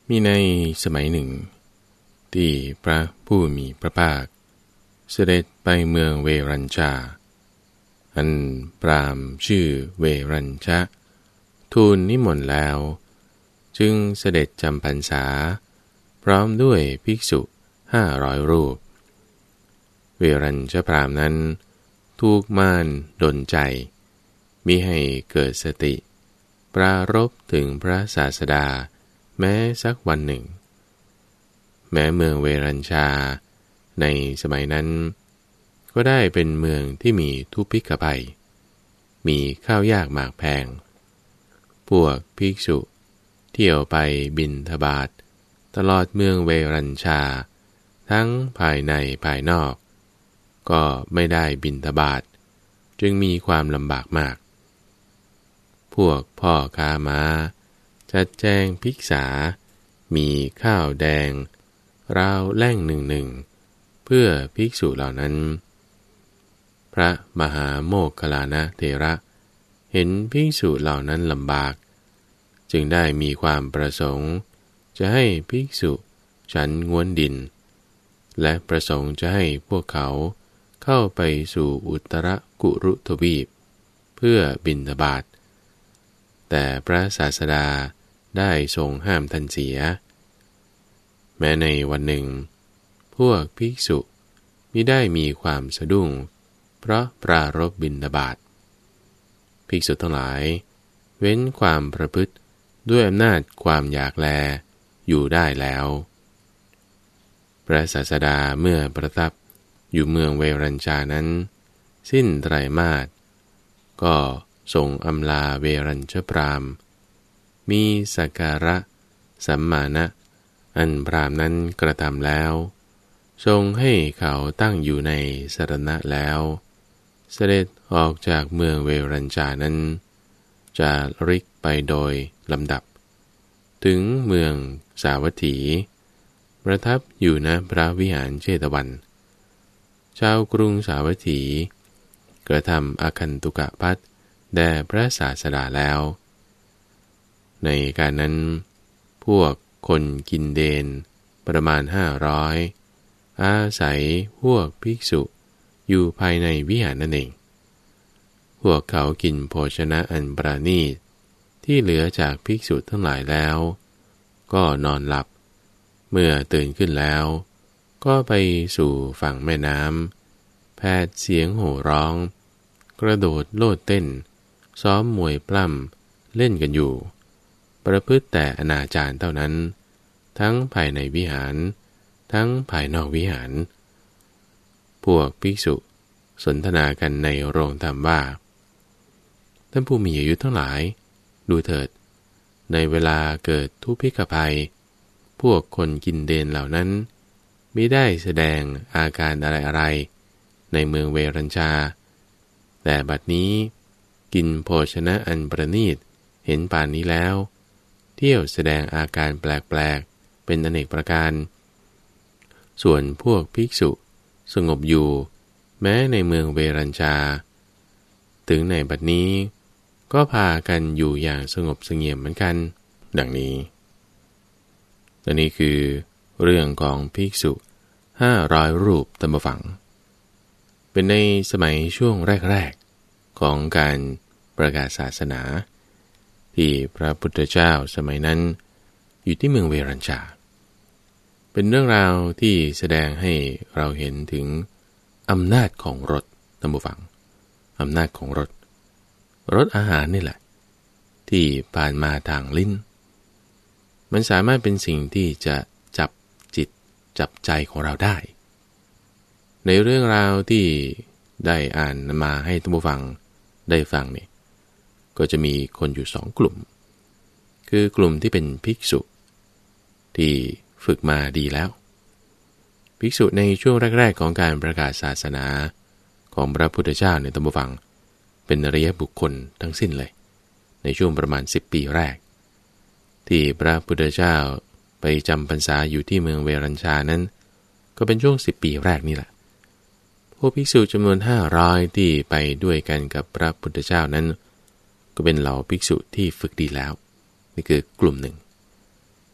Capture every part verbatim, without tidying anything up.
มีในสมัยหนึ่งที่พระผู้มีพระภาคเสด็จไปเมืองเวรัญชาอันพราหมณ์ชื่อเวรัญชะทูลนิมนต์แล้วจึงเสด็จจำพรรษาพร้อมด้วยภิกษุห้าร้อยรูปเวรัญชพราหมณ์นั้นถูกมารดลใจมิให้เกิดสติปรารภถึงพระศาสดาแม้สักวันหนึ่งแม้เมืองเวรัญชาในสมัยนั้นก็ได้เป็นเมืองที่มีทุพพิกภัยมีข้าวยากหมากแพงพวกภิกษุเที่ยวไปบิณฑบาตตลอดเมืองเวรัญชาทั้งภายในภายนอกก็ไม่ได้บิณฑบาตจึงมีความลำบากมากพวกพ่อค้าม้าจัดแจงภิกษามีข้าวแดงราวแล่งหนึ่งหนึ่งเพื่อภิกษุเหล่านั้นพระมหาโมคคัลลานะเถระเห็นภิกษุเหล่านั้นลำบากจึงได้มีความประสงค์จะให้ภิกษุฉันง้วนดินและประสงค์จะให้พวกเขาเข้าไปสู่อุตรกุรุทวีปเพื่อบิณฑบาตแต่พระศาสดาได้ทรงห้ามทันเสียแม้ในวันหนึ่งพวกภิกษุมิได้มีความสะดุ้งเพราะปรารภบิณฑบาตภิกษุทั้งหลายเว้นความประพฤติด้วยอำนาจความอยากแลอยู่ได้แล้วพระศาสดาเมื่อประทับอยู่เมืองเวรัญชานั้นสิ้นไตรมาสก็ทรงอำลาเวรัญชพราหมณ์มีสักการะสัมมานะอันพราหมณ์นั้นกระทำแล้วทรงให้เขาตั้งอยู่ในสรณะแล้วเสด็จออกจากเมืองเวรัญชานั้นจะริกไปโดยลำดับถึงเมืองสาวัตถีประทับอยู่ณพระวิหารเชตวันชาวกรุงสาวัตถีกระทำอาคันตุกะภัตแด่พระศาสดาแล้วในการนั้นพวกคนกินเดนประมาณห้าร้อยอาศัยพวกภิกษุอยู่ภายในวิหารนั่นเองพวกเขากินโภชนะอันประณีตที่เหลือจากภิกษุทั้งหลายแล้วก็นอนหลับเมื่อตื่นขึ้นแล้วก็ไปสู่ฝั่งแม่น้ำแผดเสียงโห่ร้องกระโดดโลดเต้นซ้อมมวยปล้ำเล่นกันอยู่ประพฤติแต่อนาจารเท่านั้นทั้งภายในวิหารทั้งภายนอกวิหารพวกภิกษุสนทนากันในโรงธรรมว่าท่านผู้มีอายุทั้งหลายดูเถิดในเวลาเกิดทุพพิกภัยพวกคนกินเดนเหล่านั้นมิได้แสดงอาการอะไรๆในเมืองเวรัญชาแต่บัดนี้กินโภชนะอันประณีตเห็นป่านนี้แล้วเที่ยวแสดงอาการแปลกๆเป็นอเนกประการส่วนพวกภิกษุสงบอยู่แม้ในเมืองเวรัญชาถึงในบัดนี้ก็พากันอยู่อย่างสงบเสงี่ยมเหมือนกันดังนี้และนี่คือเรื่องของภิกษุห้าร้อยรูปตามฝังเป็นในสมัยช่วงแรกๆของการประกาศศาสนาที่พระพุทธเจ้าสมัยนั้นอยู่ที่เมืองเวรัญชาเป็นเรื่องราวที่แสดงให้เราเห็นถึงอำนาจของรสตามฝังอำนาจของรสรสอาหารนี่แหละที่ผ่านมาทางลิ้นมันสามารถเป็นสิ่งที่จะจับจิตจับใจของเราได้ในเรื่องราวที่ได้อ่านมาให้ท่านผู้ฟังได้ฟังนี่ก็จะมีคนอยู่สองกลุ่มคือกลุ่มที่เป็นภิกษุที่ฝึกมาดีแล้วภิกษุในช่วงแรกๆของการประกาศศาสนาของพระพุทธเจ้าในท่านผู้ฟังเป็นอริยบุคคลทั้งสิ้นเลยในช่วงประมาณสิบปีแรกที่พระพุทธเจ้าไปจำพรรษาอยู่ที่เมืองเวรัญชานั้นก็เป็นช่วงสิบปีแรกนี่แหละพวกภิกษุจำนวนห้าร้อยที่ไปด้วยกันกับพระพุทธเจ้านั้นก็เป็นเหล่าภิกษุที่ฝึกดีแล้วนี่คือกลุ่มหนึ่ง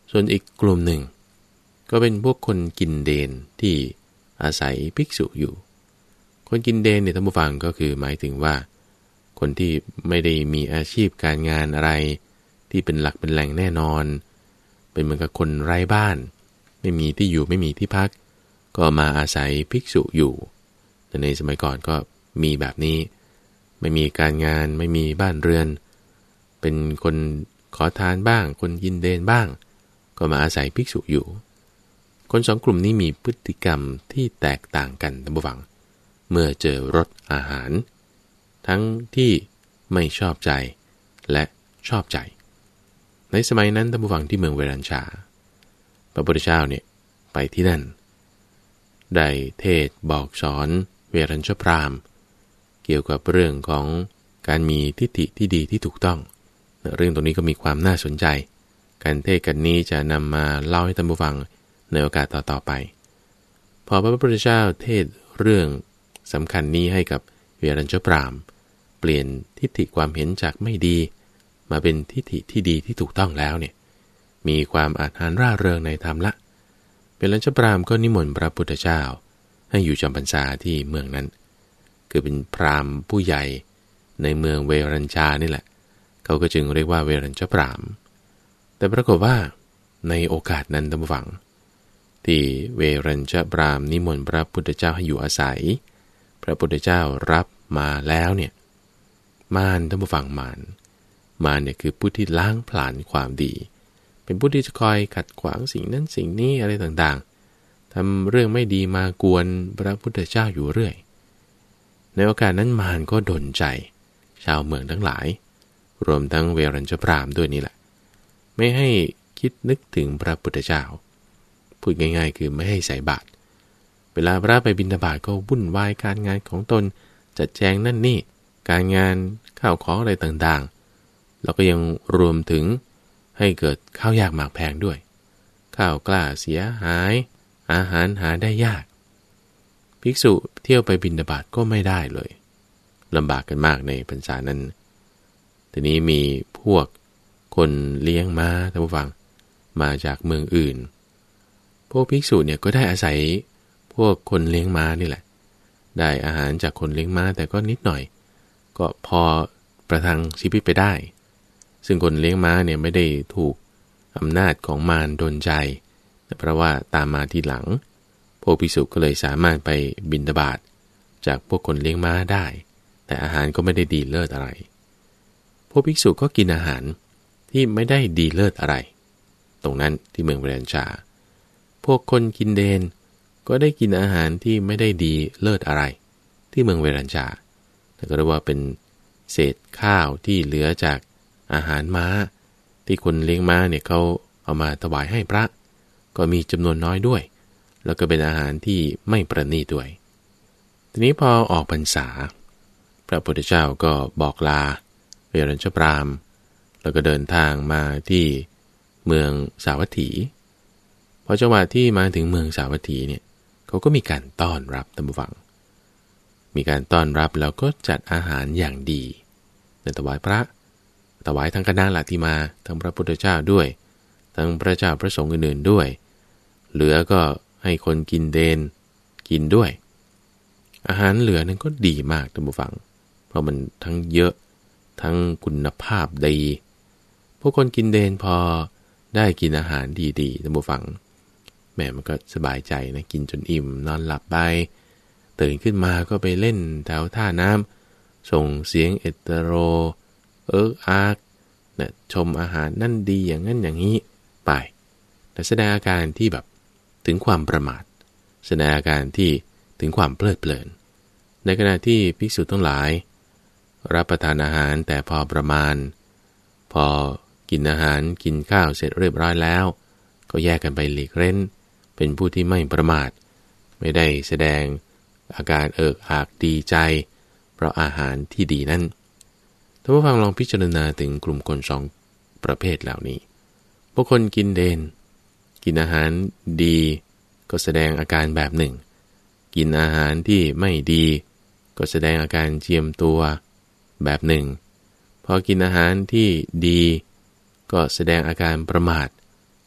ส่วนอีกกลุ่มหนึ่งก็เป็นพวกคนกินเดนที่อาศัยภิกษุอยู่คนกินเดนเนี่ยท่านผู้ฟังก็คือหมายถึงว่าคนที่ไม่ได้มีอาชีพการงานอะไรที่เป็นหลักเป็นแหล่งแน่นอนเป็นเหมือนกับคนไร้บ้านไม่มีที่อยู่ไม่มีที่พักก็มาอาศัยภิกษุอยู่แต่ในสมัยก่อนก็มีแบบนี้ไม่มีการงานไม่มีบ้านเรือนเป็นคนขอทานบ้างคนกินเดนบ้างก็มาอาศัยภิกษุอยู่คนสองกลุ่มนี้มีพฤติกรรมที่แตกต่างกันท่านผู้ฟังเมื่อเจอรสอาหารทั้งที่ไม่ชอบใจและชอบใจในสมัยนั้นท่านผู้ฟังที่เมืองเวรัญชาพระพุทธเจ้าเนี่ยไปที่นั่นได้เทศบอกสอนเวรัญชพราหมณ์เกี่ยวกับเรื่องของการมีทิฏฐิที่ดีที่ถูกต้องเรื่องตรงนี้ก็มีความน่าสนใจการเทศกันนี้จะนำมาเล่าให้ท่านผู้ฟังในโอกาสต่อๆไปพอพระพุทธเจ้าเทศเรื่องสำคัญนี้ให้กับเวรัญชพราหมณ์เปลี่ยนทิฏฐิความเห็นจากไม่ดีมาเป็นทิฏฐิที่ดีที่ถูกต้องแล้วเนี่ยมีความอาถรรพ์ร่าเริงในธรรมละเวรัญชพราหมณ์ก็นิมนต์พระพุทธเจ้าให้อยู่จำพรรษาที่เมืองนั้นคือเป็นพราหมณ์ผู้ใหญ่ในเมืองเวรัญชานี่แหละเขาก็จึงเรียกว่าเวรัญชพราหมณ์แต่ปรากฏว่าในโอกาสนั้นท่านผู้ฟังที่เวรัญชพราหมณ์นิมนต์พระพุทธเจ้าให้อยู่อาศัยพระพุทธเจ้ารับมาแล้วเนี่ยมารท่านผู้ฟังมารมารเนี่ยคือผู้ที่ล้างผลาญความดีเป็นผู้ที่จะคอยขัดขวางสิ่งนั้นสิ่งนี้อะไรต่างๆทำเรื่องไม่ดีมากวนพระพุทธเจ้าอยู่เรื่อยในโอกาสนั้นมารก็ดลใจชาวเมืองทั้งหลายรวมทั้งเวรัญชพราหมณ์ด้วยนี่แหละไม่ให้คิดนึกถึงพระพุทธเจ้าพูดง่ายๆคือไม่ให้ใส่บาตรเวลาพระไปบิณฑบาตก็วุ่นวายการงานของตนจัดแจงนั่นนี่การงานข้าวของอะไรต่างๆแล้วก็ยังรวมถึงให้เกิดข้าวยากหมากแพงด้วยข้าวกล้าเสียหายอาหารหาได้ยากภิกษุเที่ยวไปบิณฑบาตก็ไม่ได้เลยลำบากกันมากในพรรษานั้นทีนี้มีพวกคนเลี้ยงม้าท่านผู้ฟังมาจากเมืองอื่นพวกภิกษุเนี่ยก็ได้อาศัยพวกคนเลี้ยงม้านี่แหละได้อาหารจากคนเลี้ยงม้าแต่ก็นิดหน่อยก็พอประทังชีวิตไปได้ซึ่งคนเลี้ยงม้าเนี่ยไม่ได้ถูกอำนาจของมารดลใจแต่เพราะว่าตามมาทีหลังพวกภิกษุก็เลยสามารถไปบิณฑบาตจากพวกคนเลี้ยงม้าได้แต่อาหารก็ไม่ได้ดีเลิศอะไรพวกภิกษุก็กินอาหารที่ไม่ได้ดีเลิศอะไรตรงนั้นที่เมืองเวรัญชาพวกคนกินเดนก็ได้กินอาหารที่ไม่ได้ดีเลิศอะไรที่เมืองเวรัญชาแต่ก็เรียกว่าเป็นเศษข้าวที่เหลือจากอาหารม้าที่คนเลี้ยงม้าเนี่ยเขาเอามาถวายให้พระก็มีจำนวนน้อยด้วยแล้วก็เป็นอาหารที่ไม่ประณีตด้วยทีนี้พอออกพรรษาพระพุทธเจ้าก็บอกลาเวรัญชพราหมณ์แล้วก็เดินทางมาที่เมืองสาวัตถีพอจังหวะที่มาถึงเมืองสาวัตถีเนี่ยเขาก็มีการต้อนรับท่านผู้ฟังมีการต้อนรับแล้วก็จัดอาหารอย่างดีในถวายพระถวายทั้งคณะละที่มาทั้งพระพุทธเจ้าด้วยทั้งพระเจ้าพระสงฆ์อื่นๆด้วยเหลือก็ให้คนกินเดนกินด้วยอาหารเหลือนั้นก็ดีมากท่านผู้ฟังเพราะมันทั้งเยอะทั้งคุณภาพดีพวกคนกินเดนพอได้กินอาหารดีๆท่านผู้ฟังแม่มันก็สบายใจนะกินจนอิ่มนอนหลับไปตื่นขึ้นมาก็ไปเล่นแถวท่าน้ำส่งเสียงเอตโรเอิกอาร์กนะชมอาหารนั่นดีอย่างนั้นอย่างนี้ไปแต่แสดงอาการที่แบบถึงความประมาทแสดงอาการที่ถึงความเพลิดเพลินในขณะที่ภิกษุทั้งหลายรับประทานอาหารแต่พอประมาณพอกินอาหารกินข้าวเสร็จเรียบร้อยแล้วก็แยกกันไปหลีกเล่นเป็นผู้ที่ไม่ประมาทไม่ได้แสดงอาการเอิกอากดีใจเพราะอาหารที่ดีนั้นท่านผู้ฟังลองพิจารณาถึงกลุ่มคนสองประเภทเหล่านี้พวกคนกินเดนกินอาหารดีก็แสดงอาการแบบหนึ่งกินอาหารที่ไม่ดีก็แสดงอาการเจียมตัวแบบหนึ่งพอกินอาหารที่ดีก็แสดงอาการประมาท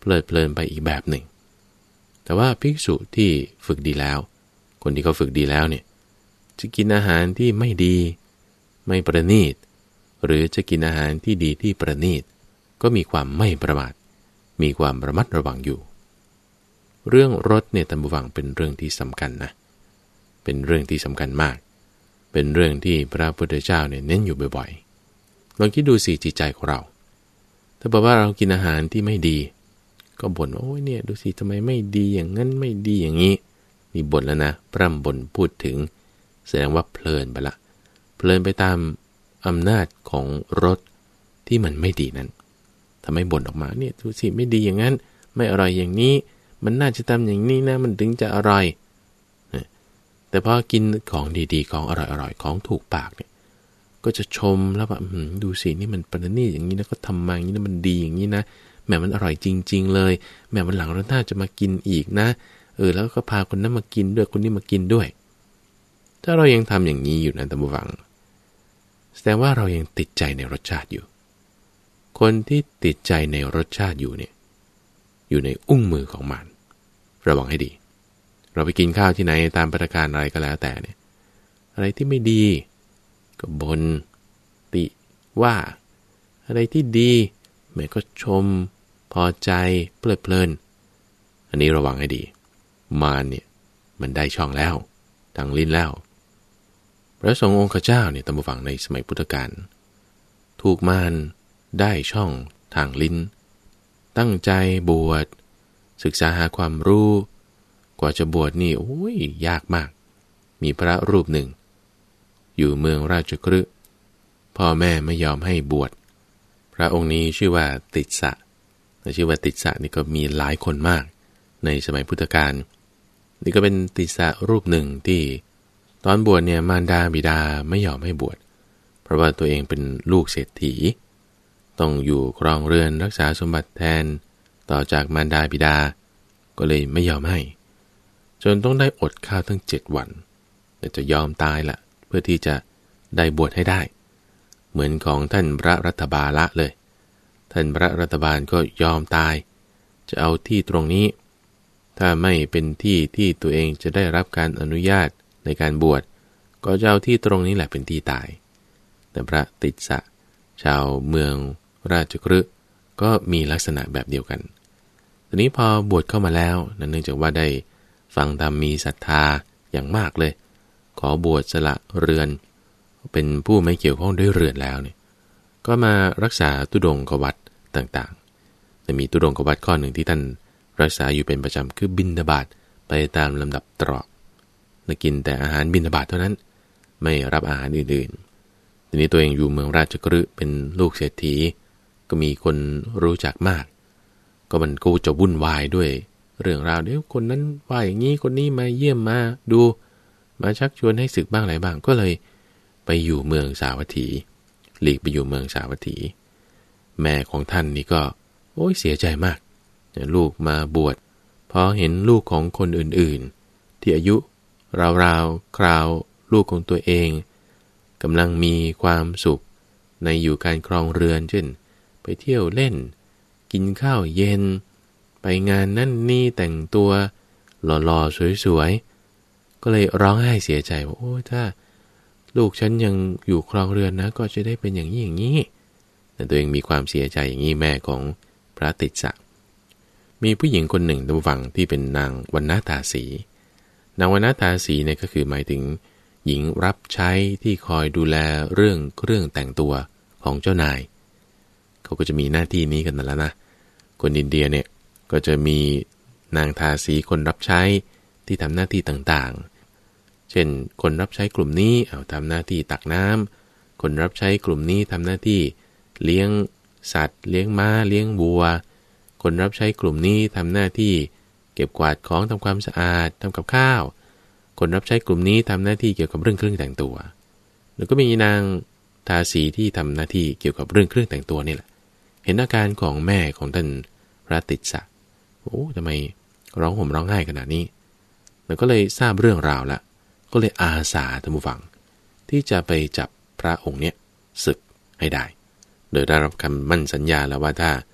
เพลิดเพลินไปอีกแบบหนึ่งแต่ว่าภิกษุที่ฝึกดีแล้วคนที่เขาฝึกดีแล้วเนี่ยจะกินอาหารที่ไม่ดีไม่ประณีตหรือจะกินอาหารที่ดีที่ประณีตก็มีความไม่ประมาทมีความระมัดระวังอยู่เรื่องรสเนี่ยท่านผู้ฟังเป็นเรื่องที่สำคัญนะเป็นเรื่องที่สำคัญมากเป็นเรื่องที่พระพุทธเจ้าเนี่ยเน้นอยู่บ่อยๆลองคิดดูสิจิตใจของเราถ้าบอกว่าเรากินอาหารที่ไม่ดีก็บ่นว่าโอ้ยเนี่ยดูสิทำไมไม่ดีอย่างนั้นไม่ดีอย่างนี้นี่บ่นแล้วนะพร่ำบ่นพูดถึงแสดงว่าเพลินไปละเพลินไปตามอำนาจของรสที่มันไม่ดีนั้นทำให้บ่นออกมาเนี่ยดูสิไม่ดีอย่างนั้นไม่อร่อยอย่างนี้มันน่าจะทำอย่างนี้นะมันถึงจะอร่อยแต่พอกินของดีๆของอร่อยๆของถูกปากเนี่ยก็จะชมแล้วแบบดูสินี่มันประณีตอย่างนี้นะก็ทำมาอย่างนี้นะมันดีอย่างนี้นะแหมมันอร่อยจริงๆเลยแหมวันหลังเราน่าจะมากินอีกนะเออแล้วก็พาคนนั้นมากินด้วยคนนี้มากินด้วยถ้าเรายังทำอย่างนี้อยู่นะท่านผู้ฟังแสดงว่าเรายังติดใจในรสชาติอยู่คนที่ติดใจในรสชาติอยู่เนี่ยอยู่ในอุ้งมือของมันระวังให้ดีเราไปกินข้าวที่ไหนตามภัตตาคารอะไรก็แล้วแต่เนี่ยอะไรที่ไม่ดีก็บ่นติว่าอะไรที่ดีแม่ก็ชมพอใจเพลิดเพลินอันนี้ระวังให้ดีมารเนี่ยมันได้ช่องแล้วทางลิ้นแล้วพระสงฆ์องค์เจ้าเนี่ยตามฟังในสมัยพุทธกาลถูกมารได้ช่องทางลิ้นตั้งใจบวชศึกษาหาความรู้กว่าจะบวชนี่โอ้ยยากมากมีพระรูปหนึ่งอยู่เมืองราชคฤห์พ่อแม่ไม่ยอมให้บวชพระองค์นี้ชื่อว่าติสสะชื่อว่าติสสะนี่ก็มีหลายคนมากในสมัยพุทธกาลนี่ก็เป็นติสสะรูปหนึ่งที่ตอนบวชเนี่ยมารดาบิดาไม่ยอมให้บวชเพราะว่าตัวเองเป็นลูกเศรษฐีต้องอยู่ครองเรือนรักษาสมบัติแทนต่อจากมารดาบิดาก็เลยไม่ยอมให้จนต้องได้อดข้าวทั้งเจ็ดวันแต่จะยอมตายละเพื่อที่จะได้บวชให้ได้เหมือนของท่านพระรัตบาละเลยท่านพระรัตบาลก็ยอมตายจะเอาที่ตรงนี้ถ้าไม่เป็นที่ที่ตัวเองจะได้รับการอนุญาตในการบวชก็จะเอาที่ตรงนี้แหละเป็นที่ตายแต่พระติสสะชาวเมืองราชคฤห์ก็มีลักษณะแบบเดียวกันทีนี้พอบวชเข้ามาแล้วเนื่องจากว่าได้ฟังธรรมมีศรัทธาอย่างมากเลยขอบวชสละเรือนเป็นผู้ไม่เกี่ยวข้องด้วยเรือนแล้วเนี่ยก็มารักษาตุดงควัตรต่างๆแต่มีตุดงควัตรข้อหนึ่งที่ท่านรักษาอยู่เป็นประจำคือบิณฑบาตไปตามลำดับตรอกและกินแต่อาหารบิณฑบาตเท่านั้นไม่รับอาหารอื่นๆทีนี้ตัวเองอยู่เมืองราชคฤห์เป็นลูกเศรษฐีก็มีคนรู้จักมากก็มันกูจะวุ่นวายด้วยเรื่องราวเดี๋ยวคนนั้นว่าอย่างนี้คนนี้มาเยี่ยมมาดูมาชักชวนให้ศึกบ้างอะไรบ้างก็เลยไปอยู่เมืองสาวัตถีหลีกไปอยู่เมืองสาวัตถีแม่ของท่านนี่ก็โอ้ยเสียใจมากลูกมาบวชพอเห็นลูกของคนอื่นๆที่อายุราวๆคราวลูกของตัวเองกำลังมีความสุขในอยู่การครองเรือนเช่นไปเที่ยวเล่นกินข้าวเย็นไปงานนั่นนี่แต่งตัวหล่อๆสวยๆก็เลยร้องไห้เสียใจว่าโอ้ถ้าลูกฉันยังอยู่ครองเรือนนะก็จะได้เป็นอย่างนี้อย่างนี้แต่ตัวเองมีความเสียใจอย่างนี้แม่ของพระติสสะมีผู้หญิงคนหนึ่งตัวฝั่งที่เป็นนางวรรณตาสีนางวรรณตาสีเนี่ยก็คือหมายถึงหญิงรับใช้ที่คอยดูแลเรื่องเครื่องแต่งตัวของเจ้านายเขาก็จะมีหน้าที่นี้กันนั่นแหละนะคนอินเดียเนี่ยก็จะมีนางทาสีคนรับใช้ที่ทำหน้าที่ต่างๆเช่นคนรับใช้กลุ่มนี้เอาทำหน้าที่ตักน้ำคนรับใช้กลุ่มนี้ทำหน้าที่เลี้ยงสัตว์เลี้ยงม้าเลี้ยงวัวคนรับใช้กลุ่มนี้ทำหน้าที่เก็บกวาดของทำความสะอาดทำกับข้าวคนรับใช้กลุ่มนี้ทำหน้าที่เกี่ยวกับเรื่องเครื่องแต่งตัวแล้วก็มีนางทาสีที่ทำหน้าที่เกี่ยวกับเรื่องเครื่องแต่งตัวนี่แหละเห็นอาการของแม่ของท่านพระติสสะโอ้ทำไมร้องห่มร้องไห้ขนาดนี้แล้วก็เลยทราบเรื่องราวละก็เลยอาสาท่านผู้ฟังที่จะไปจับพระองค์เนี้ยศึกให้ได้โดยได้รับคำมั่นสัญญาแล้วว่าถ้า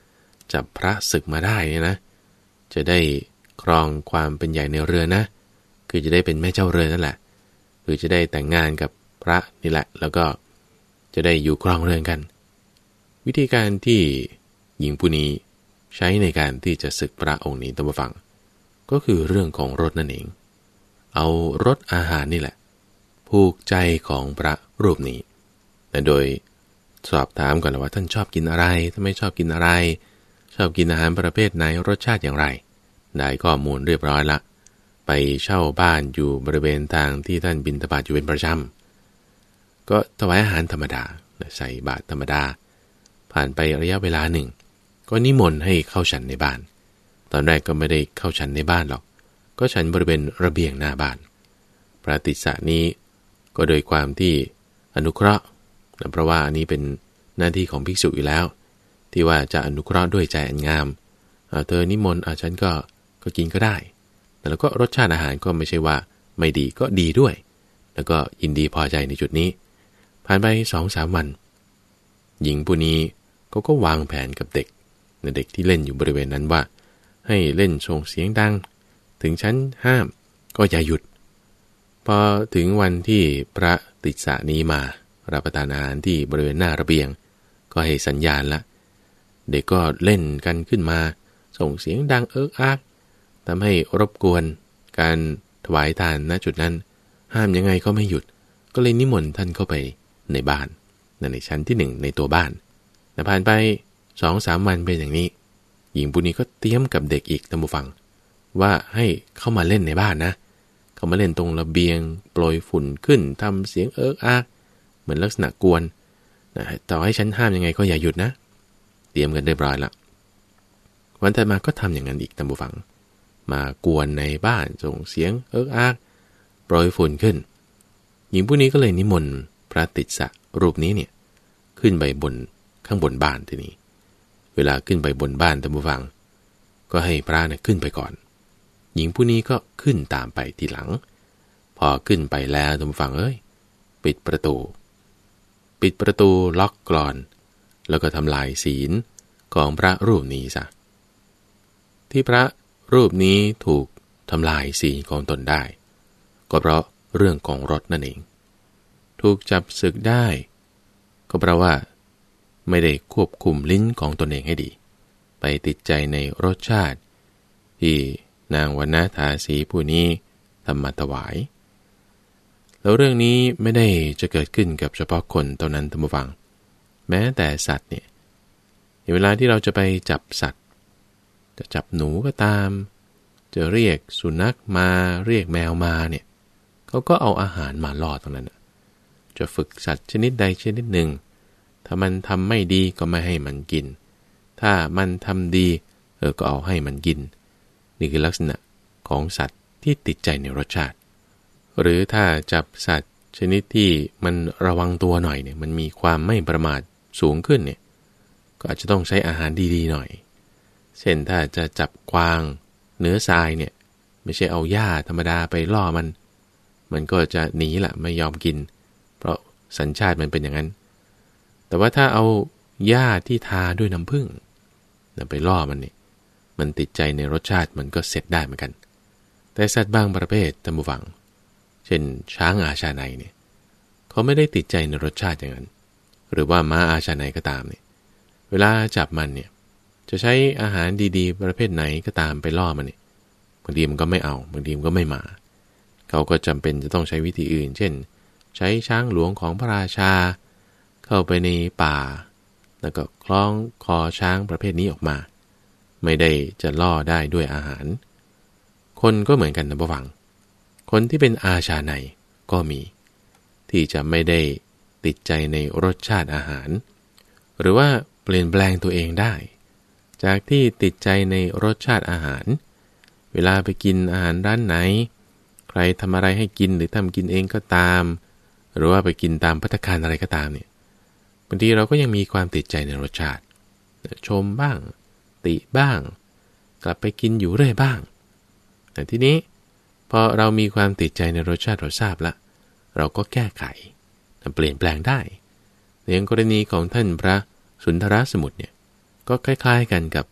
จับพระศึกมาได้เนี่ยนะจะได้ครองความเป็นใหญ่ในเรือนนะคือจะได้เป็นแม่เจ้าเรือนนั่นแหละคือจะได้แต่งงานกับพระนี่แหละแล้วก็จะได้อยู่ครองเรือนกันวิธีการที่หญิงผู้นี้ใช้ในการที่จะศึกพระองค์นี้ตั้งฟังก็คือเรื่องของรสนั่นเองเอารสอาหารนี่แหละผูกใจของพระรูปนี้แต่โดยสอบถามก่อนว่าท่านชอบกินอะไรถ้าไม่ชอบกินอะไรชอบกินอาหารประเภทไหนรสชาติอย่างไรได้ข้อมูลเรียบร้อยละไปเช่าบ้านอยู่บริเวณทางที่ท่านบิณฑบาตอยู่เป็นประจำก็ถวายอาหารธรรมดาใส่บาตรธรรมดาผ่านไประยะเวลาหนึ่งก็นิมนต์ให้เข้าฉันในบ้านตอนแรกก็ไม่ได้เข้าฉันในบ้านหรอกก็ฉันบริเวณระเบียงหน้าบ้านพระติสสะนี้ก็โดยความที่อนุเคราะห์เพราะว่าอันนี้เป็นหน้าที่ของภิกษุอยู่แล้วที่ว่าจะอนุเคราะห์ด้วยใจอันงามเอาเธอนิมนต์เอาฉันก็ก็กินก็ได้แต่แล้วก็รสชาติอาหารก็ไม่ใช่ว่าไม่ดีก็ดีด้วยแล้วก็ยินดีพอใจในจุดนี้ผ่านไป สองถึงสาม วันหญิงผู้นี้เขาก็วางแผนกับเด็กเด็กที่เล่นอยู่บริเวณนั้นว่าให้เล่นส่งเสียงดังถึงชั้นห้ามก็อย่าหยุดพอถึงวันที่พระติสสะนี้มารับประทานอาหารที่บริเวณหน้าระเบียงก็ให้สัญญาณละเด็กก็เล่นกันขึ้นมาส่งเสียงดังเอิกอักทำให้รบกวนการถวายทานณจุดนั้นห้ามยังไงก็ไม่หยุดก็เลยนิมนต์ท่านเข้าไปในบ้านในชั้นที่หนึ่งในตัวบ้านแต่ผ่านไป สองถึงสาม วันเป็นอย่างนี้หญิงผู้นี้ก็เตรียมกับเด็กอีกท่านผู้ฟังว่าให้เข้ามาเล่นในบ้านนะเข้ามาเล่นตรงระเบียงโปรยฝุ่นขึ้นทำเสียงเอิกอักเหมือนลักษณะกวนนะต่อให้ฉันห้ามยังไงก็อย่าหยุดนะเตรียมกันเรียบร้อยละวันถัดมาก็ทำอย่างนั้นอีกท่านผู้ฟังมากวนในบ้านส่งเสียงเอิกอักโปรยฝุ่นขึ้นหญิงผู้นี้ก็เลยนิมนต์พระติสสะรูปนี้เนี่ยขึ้นไปบนข้างบนบ้านทีนี้เวลาขึ้นไปบนบ้านท่านผู้ฟังก็ให้พระเนี่ยขึ้นไปก่อนหญิงผู้นี้ก็ขึ้นตามไปทีหลังพอขึ้นไปแล้วท่านผู้ฟังเอ้ยปิดประตูปิดประตูล็อกกลอนแล้วก็ทำลายศีลของพระรูปนี้ซะที่พระรูปนี้ถูกทำลายศีลของตนได้ก็เพราะเรื่องของรสนั่นเองถูกจับศึกได้ก็เพราะว่าไม่ได้ควบคุมลิ้นของตนเองให้ดีไปติดใจในรสชาติที่นางวรรณทาสีผู้นี้ทำมาถวายแล้วเรื่องนี้ไม่ได้จะเกิดขึ้นกับเฉพาะคนเท่านั้นท่านผู้ฟังแม้แต่สัตว์เนี่ยเวลาที่เราจะไปจับสัตว์จะจับหนูก็ตามจะเรียกสุนัขมาเรียกแมวมาเนี่ยเขาก็เอาอาหารมาล่อตรงนั้นจะฝึกสัตว์ชนิดใดชนิดหนึ่งถ้ามันทำไม่ดีก็ไม่ให้มันกินถ้ามันทำดีเออก็เอาให้มันกินนี่คือลักษณะของสัตว์ที่ติดใจในรสชาติหรือถ้าจับสัตว์ชนิดที่มันระวังตัวหน่อยเนี่ยมันมีความไม่ประมาทสูงขึ้นเนี่ยก็อาจจะต้องใช้อาหารดีๆหน่อยเช่นถ้าจะจับกวางเนื้อทรายเนี่ยไม่ใช่เอาหญ้าธรรมดาไปล่อมันมันก็จะหนีแหละไม่ยอมกินเพราะสัญชาติมันเป็นอย่างนั้นแต่ว่าถ้าเอาหญ้าที่ทาด้วยน้ำผึ้งไปล่อมันนี่มันติดใจในรสชาติมันก็เสร็จได้เหมือนกันแต่สัตว์บางประเภทท่านผู้ฟังเช่นช้างอาชาไนเนี่ยเขาไม่ได้ติดใจในรสชาติอย่างนั้นหรือว่าม้าอาชาไนก็ตามเนี่ยเวลาจับมันเนี่ยจะใช้อาหารดีๆประเภทไหนก็ตามไปล่อมันเนี่ยบางทีมันก็ไม่เอาบางทีมันก็ไม่มาเขาก็จำเป็นจะต้องใช้วิธีอื่นเช่นใช้ช้างหลวงของพระราชาเข้าไปในป่าแล้วก็คล้องคอช้างประเภทนี้ออกมาไม่ได้จะล่อได้ด้วยอาหารคนก็เหมือนกันนะผู้ฟังคนที่เป็นอาชาไนก็มีที่จะไม่ได้ติดใจในรสชาติอาหารหรือว่าเปลี่ยนแปลงตัวเองได้จากที่ติดใจในรสชาติอาหารเวลาไปกินอาหารร้านไหนใครทำอะไรให้กินหรือทำกินเองก็ตามหรือว่าไปกินตามภัตตาคารอะไรก็ตามเนี่ยบางทีเราก็ยังมีความติดใจในรสชาติชมบ้างติบ้างกลับไปกินอยู่เรื่อยบ้างแต่ทีนี้พอเรามีความติดใจในรสชาติเราทราบละเราก็แก้ไขเปลี่ยนแปลงได้ในกรณีของท่านพระสุนทรสมุทรเนี่ยก็คล้ายๆกันกับ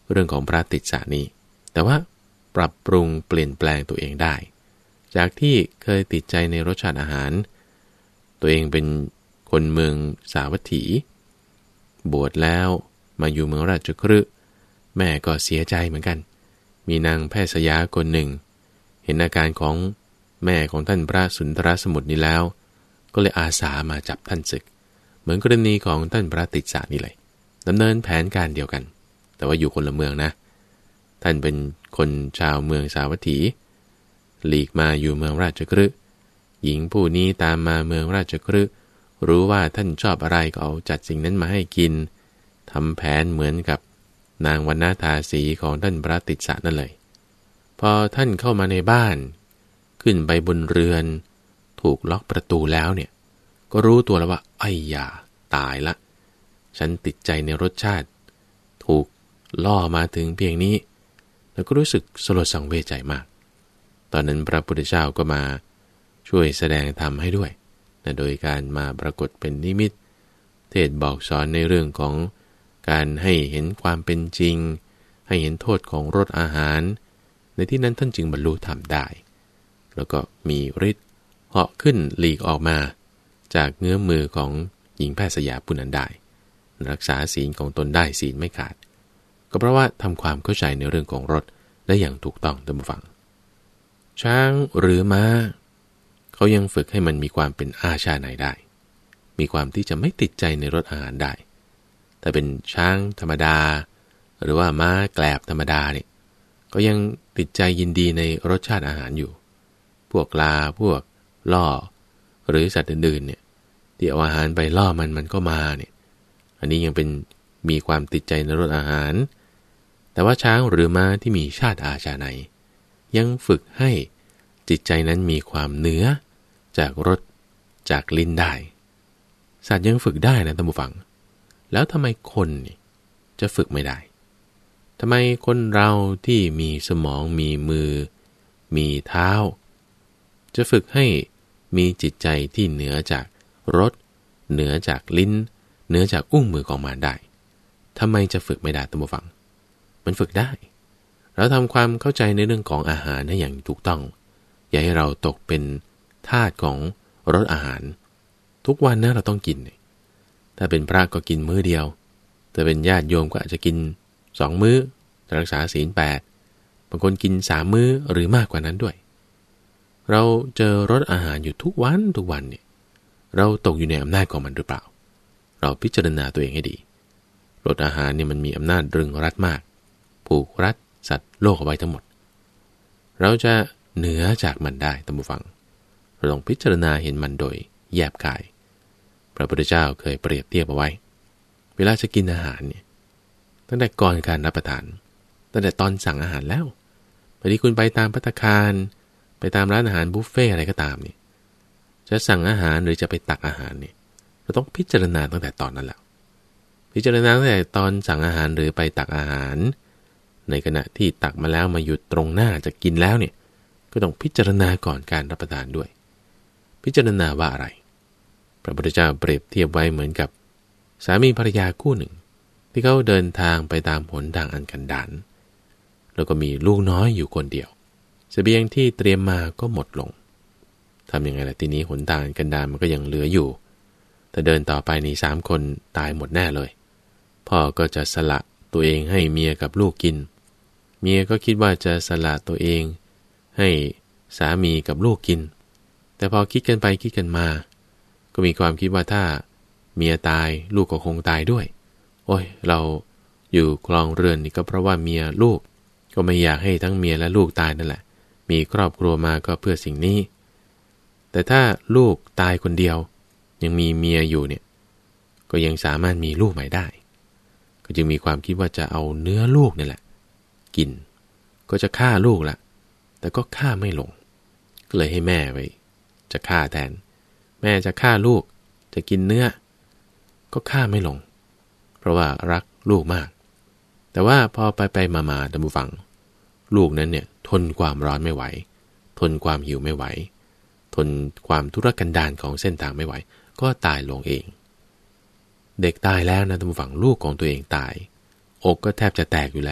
เรื่องของพระติสสะนี้แต่ว่าปรับปรุงเปลี่ยนแปลงตัวเองได้จากที่เคยติดใจในรสชาติอาหารตัวเองเป็นคนเมืองสาวัตถีบวชแล้วมาอยู่เมืองราชคฤห์แม่ก็เสียใจเหมือนกันมีนางแพทย์สยาคนหนึ่งเห็นอาการของแม่ของท่านพระสุนทรสมุทรนี้แล้วก็เลยอาสามาจับท่านศึกเหมือนกรณีของท่านพระติสสะนี่เลยดำเนินแผนการเดียวกันแต่ว่าอยู่คนละเมืองนะท่านเป็นคนชาวเมืองสาวัตถีหลีกมาอยู่เมืองราชคฤห์หญิงผู้นี้ตามมาเมืองราชคฤห์รู้ว่าท่านชอบอะไรก็เอาจัดสิ่งนั้นมาให้กินทำแผนเหมือนกับนางวรรณทาสีของท่านพระติสสะนั่นเลยพอท่านเข้ามาในบ้านขึ้นไปบนเรือนถูกล็อกประตูแล้วเนี่ยก็รู้ตัวแล้วว่าไอ้ยาตายละฉันติดใจในรสชาติถูกล่อมาถึงเพียงนี้แล้วก็รู้สึกสลดสังเวชใจมากตอนนั้นพระพุทธเจ้าก็มาช่วยแสดงธรรมให้ด้วยนะโดยการมาปรากฏเป็นนิมิตเทศบอกสอนในเรื่องของการให้เห็นความเป็นจริงให้เห็นโทษของรสอาหารในที่นั้นท่านจึงบรรลุธรรมได้แล้วก็มีฤทธิ์เหาะขึ้นหลีกออกมาจากเงื้อมือของหญิงแพทย์สยาผู้นั้นได้รักษาศีลของตนได้ศีลไม่ขาดก็เพราะว่าทำความเข้าใจในเรื่องของรสได้อย่างถูกต้องตามผู้ฟังช้างหรือม้าเขายังฝึกให้มันมีความเป็นอาชาไนได้มีความที่จะไม่ติดใจในรสอาหารได้แต่เป็นช้างธรรมดาหรือว่าม้าแกลบธรรมดาเนี่ยก็ยังติดใจยินดีในรสชาติอาหารอยู่พวกปลาพวกล่อหรือสัตว์อื่นๆเนี่ยที่เอาอาหารไปล่อมันมันก็มาเนี่ยอันนี้ยังเป็นมีความติดใจในรสอาหารแต่ว่าช้างหรือม้าที่มีชาติอาชาไนยังฝึกให้จิตใจนั้นมีความเหนือจากรสจากลิ้นได้สัตว์ยังฝึกได้นะท่านผู้ฟังแล้วทำไมคนนี่จะฝึกไม่ได้ทำไมคนเราที่มีสมองมีมือมีเท้าจะฝึกให้มีจิตใจที่เหนือจากรสเหนือจากลิ้นเหนือจากอุ้งมือของมารได้ทำไมจะฝึกไม่ได้ท่านผู้ฟังมันฝึกได้เราทำความเข้าใจในเรื่องของอาหารให้อย่างถูกต้องอย่าให้เราตกเป็นทาสของรสอาหารทุกวันนะเราต้องกินถ้าเป็นพระก็กินมื้อเดียวถ้าเป็นญาติโยมก็อาจจะกินสองมื้อรักษาศีลแปดบางคนกินสามมื้อหรือมากกว่านั้นด้วยเราเจอรสอาหารอยู่ทุกวันทุกวันเนี่ยเราตกอยู่ในอำนาจของมันหรือเปล่าเราพิจารณาตัวเองให้ดีรสอาหารเนี่ยมันมีอำนาจรึงรัดมากผูกรัดสัตว์โลกเอาไว้ทั้งหมดเราจะเหนือจากมันได้ท่านผู้ฟังเราต้องพิจารณาเห็นมันโดยแยบกายพระพุทธเจ้าเคยเปรียบเทียบเอาไว้เวลาจะกินอาหารเนี่ยตั้งแต่ก่อนการรับประทานตั้งแต่ตอนสั่งอาหารแล้วบางทีคุณไปตามภัตตาคารไปตามร้านอาหารบุฟเฟ่อะไรก็ตามเนี่ยจะสั่งอาหารหรือจะไปตักอาหารเนี่ยเราต้องพิจารณาตั้งแต่ตอนนั้นแล้วพิจารณาตั้งแต่ตอนสั่งอาหารหรือไปตักอาหารในขณะที่ตักมาแล้วมาหยุดตรงหน้าจะกินแล้วเนี่ยก็ต้องพิจารณาก่อนการรับประทานด้วยพิจารณาว่าอะไรพระพุทธเจ้าเปรียบเทียบไว้เหมือนกับสามีภรรยาคู่หนึ่งที่เขาเดินทางไปตามหนทางอันกันดารแล้วก็มีลูกน้อยอยู่คนเดียวเสบียงที่เตรียมมาก็หมดลงทำยังไงล่ะทีนี้หนทางอันกันดารมันก็ยังเหลืออยู่แต่เดินต่อไปนี่สามคนตายหมดแน่เลยพ่อก็จะสละตัวเองให้เมียกับลูกกินเมียก็คิดว่าจะสละตัวเองให้สามีกับลูกกินแต่พอคิดกันไปคิดกันมาก็มีความคิดว่าถ้าเมียตายลูกก็คงตายด้วยโอ้ยเราอยู่ครองเรือนนี่ก็เพราะว่าเมียลูกก็ไม่อยากให้ทั้งเมียและลูกตายนั่นแหละมีครอบครัวมาก็เพื่อสิ่งนี้แต่ถ้าลูกตายคนเดียวยังมีเมียอยู่เนี่ยก็ยังสามารถมีลูกใหม่ได้ก็จึงมีความคิดว่าจะเอาเนื้อลูกนี่แหละกินก็จะฆ่าลูกละแต่ก็ฆ่าไม่ลงก็เลยให้แม่ไปจะฆ่าแทนแม่จะฆ่าลูกจะกินเนื้อก็ฆ่าไม่ลงเพราะว่ารักลูกมากแต่ว่าพอไปไปมามาท่านผู้ฟังลูกนั้นเนี่ยทนความร้อนไม่ไหวทนความหิวไม่ไหวทนความทุรกันดารของเส้นทางไม่ไหวก็ตายลงเองเด็กตายแล้วนะท่านผู้ฟังลูกของตัวเองตายอกก็แทบจะแตกอยู่แล้ว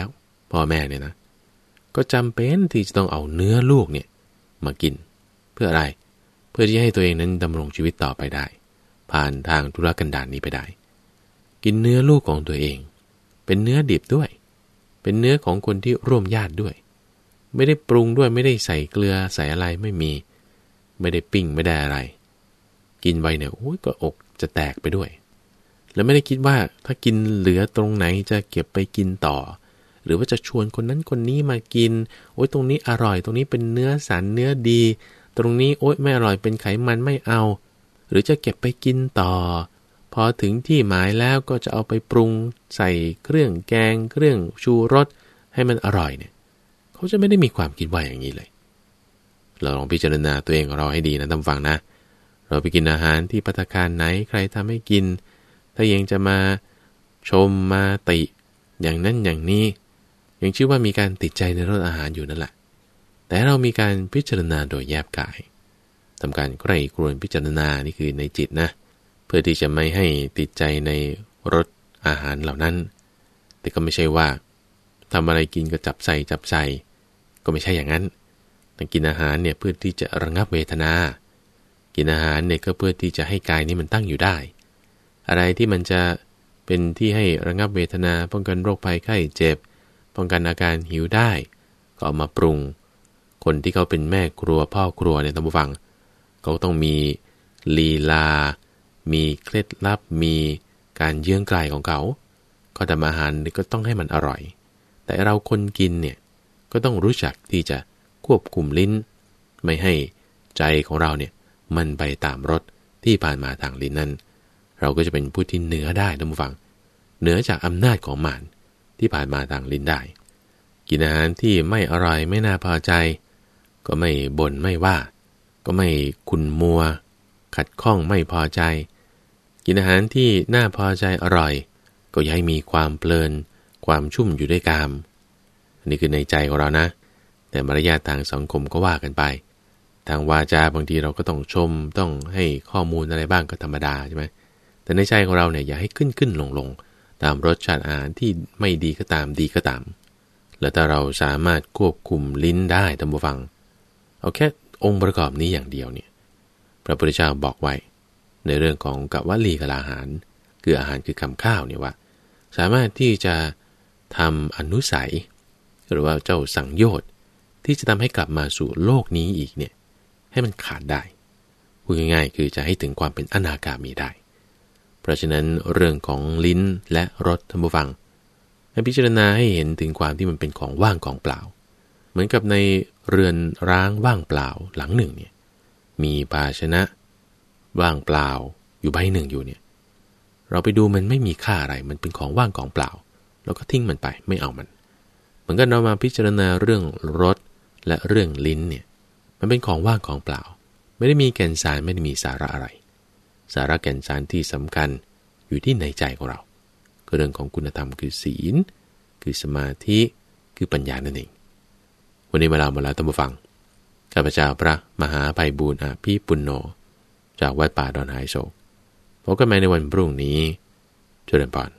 พ่อแม่เนี่ยนะก็จำเป็นที่จะต้องเอาเนื้อลูกเนี่ยมากินเพื่ออะไรเพื่อที่ให้ตัวเองนั้นดำรงชีวิตต่อไปได้ผ่านทางธุรกันดารนี้ไปได้กินเนื้อลูกของตัวเองเป็นเนื้อดิบด้วยเป็นเนื้อของคนที่ร่วมญาติด้วยไม่ได้ปรุงด้วยไม่ได้ใส่เกลือใส่อะไรไม่มีไม่ได้ปิ้งไม่ได้อะไรกินไปเนี่ยโอ้ยก็อกจะแตกไปด้วยแล้วไม่ได้คิดว่าถ้ากินเหลือตรงไหนจะเก็บไปกินต่อหรือว่าจะชวนคนนั้นคนนี้มากินโอ๊ยตรงนี้อร่อยตรงนี้เป็นเนื้อสันเนื้อดีตรงนี้โอ๊ยไม่อร่อยเป็นไขมันไม่เอาหรือจะเก็บไปกินต่อพอถึงที่หมายแล้วก็จะเอาไปปรุงใส่เครื่องแกงเครื่องชูรสให้มันอร่อยเนี่ยเขาจะไม่ได้มีความคิดว่าอย่างนี้เลยเราลองพิจารณาตัวเองของเราให้ดีนะท่านฟังนะเราไปกินอาหารที่ภัตตาคารไหนใครทำให้กินถ้ายังจะมาชมมาติอย่างนั้นอย่างนี้ยังชื่อว่ามีการติดใจในรสอาหารอยู่นั่นแหละแต่เรามีการพิจารณาโดยแยบกายทำการใคร่ครวญพิจารณานี่คือในจิตนะเพื่อที่จะไม่ให้ติดใจในรสอาหารเหล่านั้นแต่ก็ไม่ใช่ว่าทำอะไรกินก็จับใส่จับใส่ก็ไม่ใช่อย่างนั้นแต่กินอาหารเนี่ยเพื่อที่จะระงับเวทนากินอาหารเนี่ยก็เพื่อที่จะให้กายนี้มันตั้งอยู่ได้อะไรที่มันจะเป็นที่ให้ระงับเวทนาป้องกันโรคภัยไข้เจ็บป้องกันอาการหิวได้ก็เอามาปรุงคนที่เขาเป็นแม่ครัวพ่อครัวเนี่ยท่านผู้ฟังเขาต้องมีลีลามีเคล็ดลับมีการเยื่องไกลของเขาเขาทำอาหารก็ต้องให้มันอร่อยแต่เราคนกินเนี่ยก็ต้องรู้จักที่จะควบคุมลิ้นไม่ให้ใจของเราเนี่ยมันไปตามรสที่ผ่านมาทางลิ้นนั้นเราก็จะเป็นผู้ที่เหนือได้ท่านผู้ฟังเหนือจากอำนาจของมารที่ผ่านมาทางลิ้นได้กินอาหารที่ไม่อร่อยไม่น่าพอใจก็ไม่บ่นไม่ว่าก็ไม่ขุ่นมัวขัดข้องไม่พอใจกินอาหารที่น่าพอใจอร่อยก็ย้ายมีความเพลินความชุ่มอยู่ด้วยกามอันนี้คือในใจของเรานะแต่มารยาททางสังคมก็ว่ากันไปทางวาจาบางทีเราก็ต้องชมต้องให้ข้อมูลอะไรบ้างก็ธรรมดาใช่ไหมแต่ในใจของเราเนี่ยอย่าให้ขึ้นขึ้นลงลงตามรสชาติอาหารที่ไม่ดีก็ตามดีก็ตามแล้วถ้าเราสามารถควบคุมลิ้นได้ท่านผู้ฟังเอาแค่องค์ประกอบนี้อย่างเดียวเนี่ยพระพุทธเจ้าบอกไว้ในเรื่องของกัวลีกลาหารคืออาหารคือคำข้าวเนี่ยว่าสามารถที่จะทำอนุสัยหรือว่าเจ้าสังโยชน์ที่จะทำให้กลับมาสู่โลกนี้อีกเนี่ยให้มันขาดได้พูดง่ายๆคือจะให้ถึงความเป็นอนาคามีได้เพราะฉะนั้นเรื่องของลิ้นและรสท่านผู้ฟังให้พิจารณาให้เห็นถึงความที่มันเป็นของว่างของเปล่าเหมือนกับในเรือนร้างว่างเปล่าหลังหนึ่งเนี่ยมีภาชนะว่างเปล่าอยู่ใบหนึ่งอยู่เนี่ยเราไปดูมันไม่มีค่าอะไรมันเป็นของว่างของเปล่าเราก็ทิ้งมันไปไม่เอามันเหมือนกันเรามาพิจารณาเรื่องรสและเรื่องลิ้นเนี่ยมันเป็นของว่างของเปล่าไม่ได้มีแก่นสารไม่ได้มีสาระอะไรสาระแก่นสารที่สำคัญอยู่ที่ในใจของเราคือเรื่องของคุณธรรมคือศีลคือสมาธิคือปัญญานั่นเองวันนี้เวลาหมดแล้วท่านผู้ฟังข้าพเจ้าพระมหาไพบูลย์อภิปุณโญจากวัดป่าดอนหายโศกพบกันใหม่ในวันพรุ่งนี้เจริญพร